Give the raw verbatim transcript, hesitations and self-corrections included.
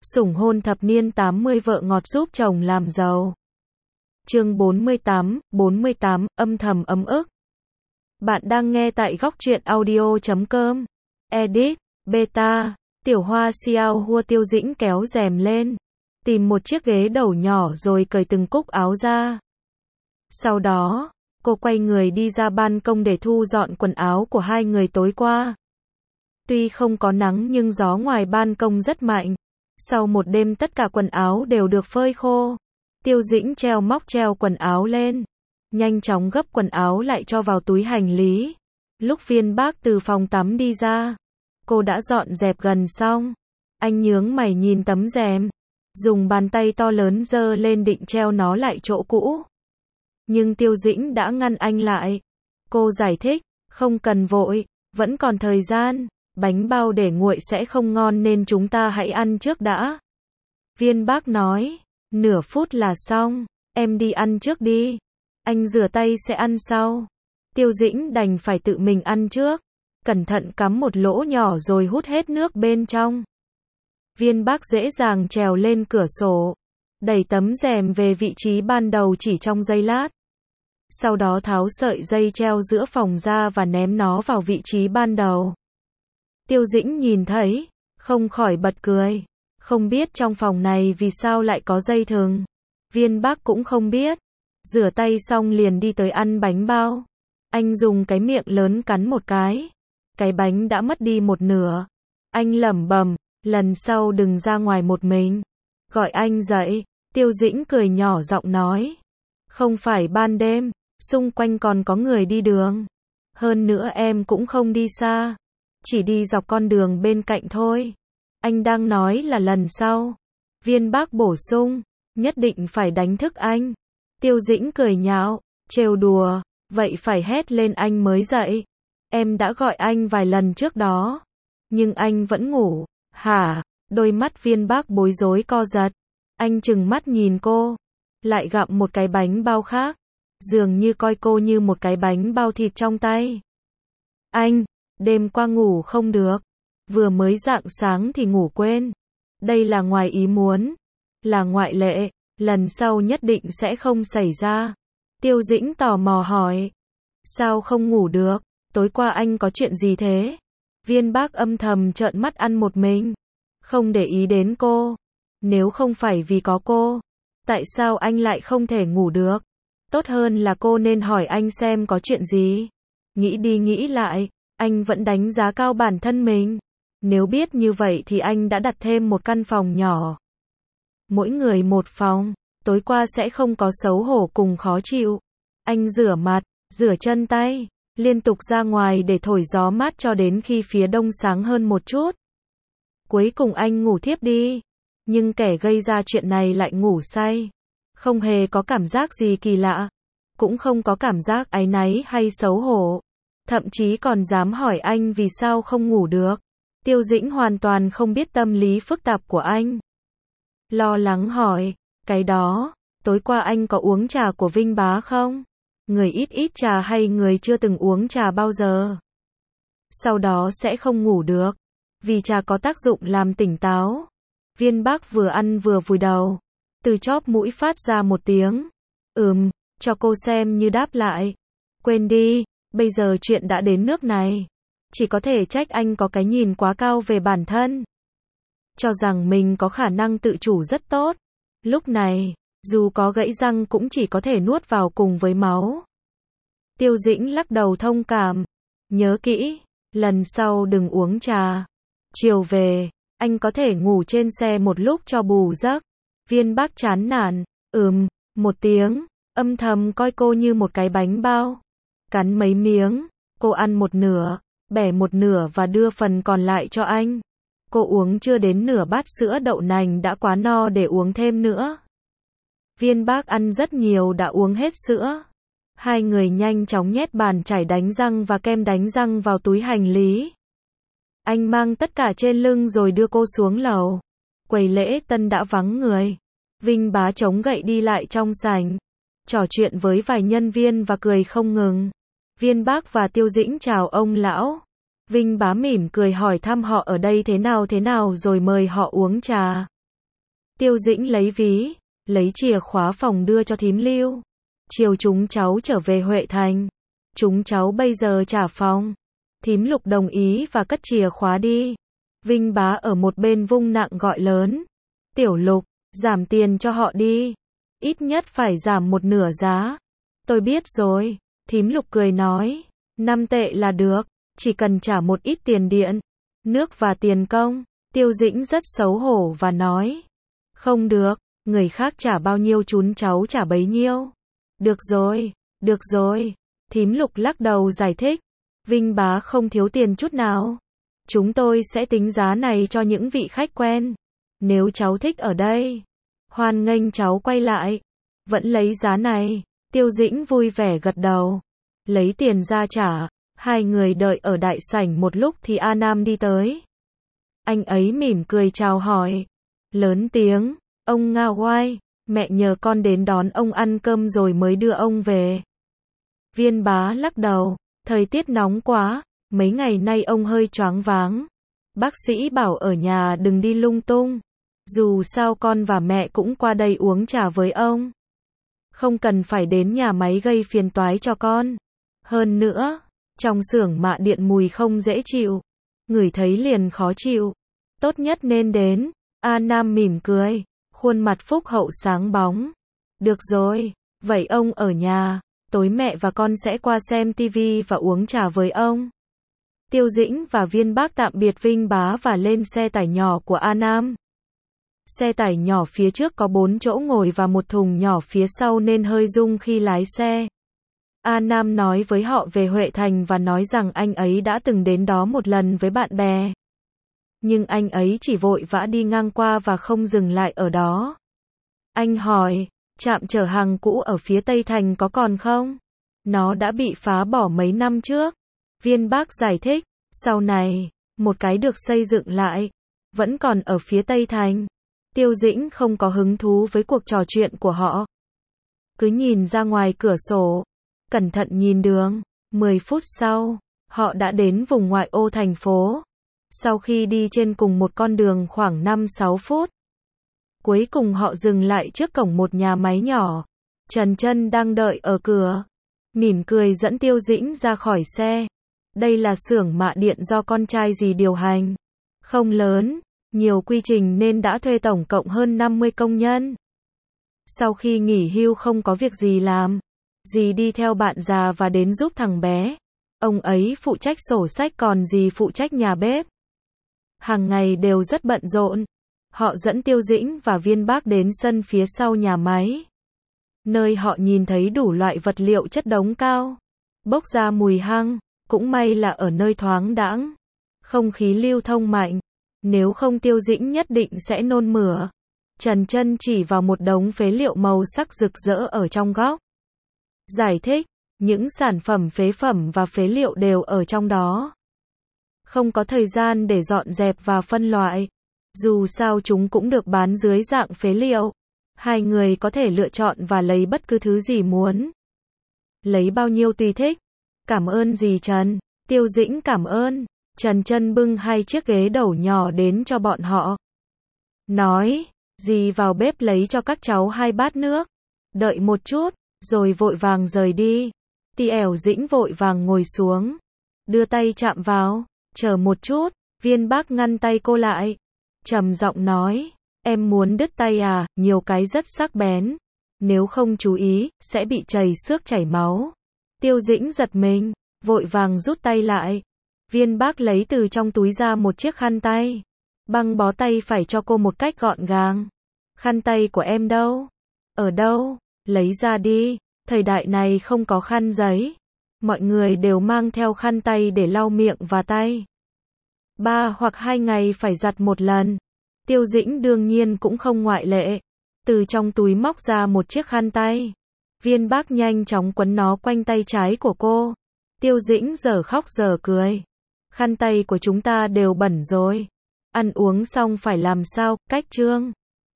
Sủng hôn thập niên tám mươi vợ ngọt giúp chồng làm giàu. Chương bốn mươi tám, bốn mươi tám, âm thầm ấm ức. Bạn đang nghe tại góc truyện audio chấm com. Edit, beta, Tiểu Hoa Xiao Hua. Tiêu Dĩnh kéo rèm lên, tìm một chiếc ghế đầu nhỏ rồi cởi từng cúc áo ra. Sau đó, cô quay người đi ra ban công để thu dọn quần áo của hai người tối qua. Tuy không có nắng nhưng gió ngoài ban công rất mạnh. Sau một đêm tất cả quần áo đều được phơi khô. Tiêu Dĩnh treo móc treo quần áo lên, nhanh chóng gấp quần áo lại cho vào túi hành lý. Lúc Viên Bác từ phòng tắm đi ra, cô đã dọn dẹp gần xong. Anh nhướng mày nhìn tấm rèm, dùng bàn tay to lớn giơ lên định treo nó lại chỗ cũ. Nhưng Tiêu Dĩnh đã ngăn anh lại. Cô giải thích, không cần vội, vẫn còn thời gian. Bánh bao để nguội sẽ không ngon nên chúng ta hãy ăn trước đã. Viên Bác nói, nửa phút là xong, em đi ăn trước đi. Anh rửa tay sẽ ăn sau. Tiêu Dĩnh đành phải tự mình ăn trước. Cẩn thận cắm một lỗ nhỏ rồi hút hết nước bên trong. Viên Bác dễ dàng trèo lên cửa sổ, đẩy tấm rèm về vị trí ban đầu chỉ trong giây lát. Sau đó tháo sợi dây treo giữa phòng ra và ném nó vào vị trí ban đầu. Tiêu Dĩnh nhìn thấy, không khỏi bật cười. Không biết trong phòng này vì sao lại có dây thừng. Viên Bác cũng không biết. Rửa tay xong liền đi tới ăn bánh bao. Anh dùng cái miệng lớn cắn một cái. Cái bánh đã mất đi một nửa. Anh lẩm bẩm, lần sau đừng ra ngoài một mình. Gọi anh dậy. Tiêu Dĩnh cười nhỏ giọng nói. Không phải ban đêm, xung quanh còn có người đi đường. Hơn nữa em cũng không đi xa. Chỉ đi dọc con đường bên cạnh thôi. Anh đang nói là lần sau. Viên Bác bổ sung, nhất định phải đánh thức anh. Tiêu Dĩnh cười nhạo, trêu đùa, vậy phải hét lên anh mới dậy. Em đã gọi anh vài lần trước đó, nhưng anh vẫn ngủ. Hả? Đôi mắt Viên Bác bối rối co giật. Anh trừng mắt nhìn cô, lại gặm một cái bánh bao khác, dường như coi cô như một cái bánh bao thịt trong tay. Anh, đêm qua ngủ không được, vừa mới rạng sáng thì ngủ quên. Đây là ngoài ý muốn, là ngoại lệ, lần sau nhất định sẽ không xảy ra. Tiêu Dĩnh tò mò hỏi, sao không ngủ được, tối qua anh có chuyện gì thế? Viên Bác âm thầm trợn mắt ăn một mình, không để ý đến cô. Nếu không phải vì có cô, tại sao anh lại không thể ngủ được? Tốt hơn là cô nên hỏi anh xem có chuyện gì. Nghĩ đi nghĩ lại, anh vẫn đánh giá cao bản thân mình. Nếu biết như vậy thì anh đã đặt thêm một căn phòng nhỏ. Mỗi người một phòng, tối qua sẽ không có xấu hổ cùng khó chịu. Anh rửa mặt, rửa chân tay, liên tục ra ngoài để thổi gió mát cho đến khi phía đông sáng hơn một chút. Cuối cùng anh ngủ thiếp đi. Nhưng kẻ gây ra chuyện này lại ngủ say. Không hề có cảm giác gì kỳ lạ. Cũng không có cảm giác áy náy hay xấu hổ. Thậm chí còn dám hỏi anh vì sao không ngủ được. Tiêu Dĩnh hoàn toàn không biết tâm lý phức tạp của anh. Lo lắng hỏi, cái đó, tối qua anh có uống trà của Vinh Bá không? Người ít ít trà hay người chưa từng uống trà bao giờ? Sau đó sẽ không ngủ được. Vì trà có tác dụng làm tỉnh táo. Viên Bác vừa ăn vừa vùi đầu. Từ chóp mũi phát ra một tiếng. Ừm, cho cô xem như đáp lại. Quên đi, bây giờ chuyện đã đến nước này. Chỉ có thể trách anh có cái nhìn quá cao về bản thân. Cho rằng mình có khả năng tự chủ rất tốt. Lúc này, dù có gãy răng cũng chỉ có thể nuốt vào cùng với máu. Tiêu Dĩnh lắc đầu thông cảm. Nhớ kỹ, lần sau đừng uống trà. Chiều về, anh có thể ngủ trên xe một lúc cho bù giấc. Viên Bác chán nản, ừm, một tiếng, âm thầm coi cô như một cái bánh bao. Cắn mấy miếng, cô ăn một nửa, bẻ một nửa và đưa phần còn lại cho anh. Cô uống chưa đến nửa bát sữa đậu nành đã quá no để uống thêm nữa. Viên Bác ăn rất nhiều đã uống hết sữa. Hai người nhanh chóng nhét bàn chải đánh răng và kem đánh răng vào túi hành lý. Anh mang tất cả trên lưng rồi đưa cô xuống lầu. Quầy lễ tân đã vắng người. Vinh Bá chống gậy đi lại trong sảnh, trò chuyện với vài nhân viên và cười không ngừng. Viên Bác và Tiêu Dĩnh chào ông lão. Vinh Bá mỉm cười hỏi thăm họ ở đây thế nào thế nào rồi mời họ uống trà. Tiêu Dĩnh lấy ví, lấy chìa khóa phòng đưa cho thím Lưu. Chiều chúng cháu trở về Huệ Thành. Chúng cháu bây giờ trả phòng. Thím Lục đồng ý và cất chìa khóa đi. Vinh Bá ở một bên vung nặng gọi lớn. Tiểu Lục, giảm tiền cho họ đi. Ít nhất phải giảm một nửa giá. Tôi biết rồi. Thím Lục cười nói. Năm tệ là được. Chỉ cần trả một ít tiền điện, nước và tiền công. Tiêu Dĩnh rất xấu hổ và nói. Không được, người khác trả bao nhiêu chúng cháu trả bấy nhiêu. Được rồi, được rồi. Thím Lục lắc đầu giải thích. Vinh Bá không thiếu tiền chút nào. Chúng tôi sẽ tính giá này cho những vị khách quen. Nếu cháu thích ở đây, hoan nghênh cháu quay lại. Vẫn lấy giá này. Tiêu Dĩnh vui vẻ gật đầu. Lấy tiền ra trả. Hai người đợi ở đại sảnh một lúc thì A Nam đi tới. Anh ấy mỉm cười chào hỏi. Lớn tiếng. Ông Nga Oai, mẹ nhờ con đến đón ông ăn cơm rồi mới đưa ông về. Viên Bá lắc đầu. Thời tiết nóng quá. Mấy ngày nay ông hơi choáng váng. Bác sĩ bảo ở nhà đừng đi lung tung. Dù sao con và mẹ cũng qua đây uống trà với ông. Không cần phải đến nhà máy gây phiền toái cho con. Hơn nữa, trong xưởng mạ điện mùi không dễ chịu. Ngửi thấy liền khó chịu. Tốt nhất nên đến. A Nam mỉm cười. Khuôn mặt phúc hậu sáng bóng. Được rồi, vậy ông ở nhà. Tối mẹ và con sẽ qua xem tivi và uống trà với ông. Tiêu Dĩnh và Viên Bác tạm biệt Vinh Bá và lên xe tải nhỏ của A Nam. Xe tải nhỏ phía trước có bốn chỗ ngồi và một thùng nhỏ phía sau nên hơi rung khi lái xe. A Nam nói với họ về Huệ Thành và nói rằng anh ấy đã từng đến đó một lần với bạn bè. Nhưng anh ấy chỉ vội vã đi ngang qua và không dừng lại ở đó. Anh hỏi, trạm chở hàng cũ ở phía Tây Thành có còn không? Nó đã bị phá bỏ mấy năm trước. Viên Bác giải thích, sau này, một cái được xây dựng lại, vẫn còn ở phía Tây Thành. Tiêu Dĩnh không có hứng thú với cuộc trò chuyện của họ. Cứ nhìn ra ngoài cửa sổ, cẩn thận nhìn đường. Mười phút sau, họ đã đến vùng ngoại ô thành phố. Sau khi đi trên cùng một con đường khoảng năm sáu phút, cuối cùng họ dừng lại trước cổng một nhà máy nhỏ. Trần Chân đang đợi ở cửa, mỉm cười dẫn Tiêu Dĩnh ra khỏi xe. Đây là xưởng mạ điện do con trai dì điều hành. Không lớn, nhiều quy trình nên đã thuê tổng cộng hơn năm mươi công nhân. Sau khi nghỉ hưu không có việc gì làm, dì đi theo bạn già và đến giúp thằng bé. Ông ấy phụ trách sổ sách còn dì phụ trách nhà bếp. Hàng ngày đều rất bận rộn. Họ dẫn Tiêu Dĩnh và Viên Bác đến sân phía sau nhà máy, nơi họ nhìn thấy đủ loại vật liệu chất đống cao, bốc ra mùi hăng. Cũng may là ở nơi thoáng đãng, không khí lưu thông mạnh, nếu không Tiêu Dĩnh nhất định sẽ nôn mửa. Trần Chân chỉ vào một đống phế liệu màu sắc rực rỡ ở trong góc. Giải thích, những sản phẩm phế phẩm và phế liệu đều ở trong đó. Không có thời gian để dọn dẹp và phân loại. Dù sao chúng cũng được bán dưới dạng phế liệu. Hai người có thể lựa chọn và lấy bất cứ thứ gì muốn. Lấy bao nhiêu tùy thích. Cảm ơn dì Trần. Tiêu Dĩnh cảm ơn. Trần Chân bưng hai chiếc ghế đầu nhỏ đến cho bọn họ. Nói, dì vào bếp lấy cho các cháu hai bát nước. Đợi một chút, rồi vội vàng rời đi. Tiêu Dĩnh vội vàng ngồi xuống. Đưa tay chạm vào. Chờ một chút. Viên Bác ngăn tay cô lại. Trầm giọng nói, em muốn đứt tay à, nhiều cái rất sắc bén. Nếu không chú ý, sẽ bị chảy xước chảy máu. Tiêu Dĩnh giật mình, vội vàng rút tay lại. Viên Bác lấy từ trong túi ra một chiếc khăn tay. Băng bó tay phải cho cô một cách gọn gàng. Khăn tay của em đâu? Ở đâu? Lấy ra đi. Thời đại này không có khăn giấy. Mọi người đều mang theo khăn tay để lau miệng và tay. Ba hoặc hai ngày phải giặt một lần. Tiêu Dĩnh đương nhiên cũng không ngoại lệ. Từ trong túi móc ra một chiếc khăn tay. Viên Bác nhanh chóng quấn nó quanh tay trái của cô. Tiêu Dĩnh giờ khóc giờ cười. Khăn tay của chúng ta đều bẩn rồi. Ăn uống xong phải làm sao, cách trương.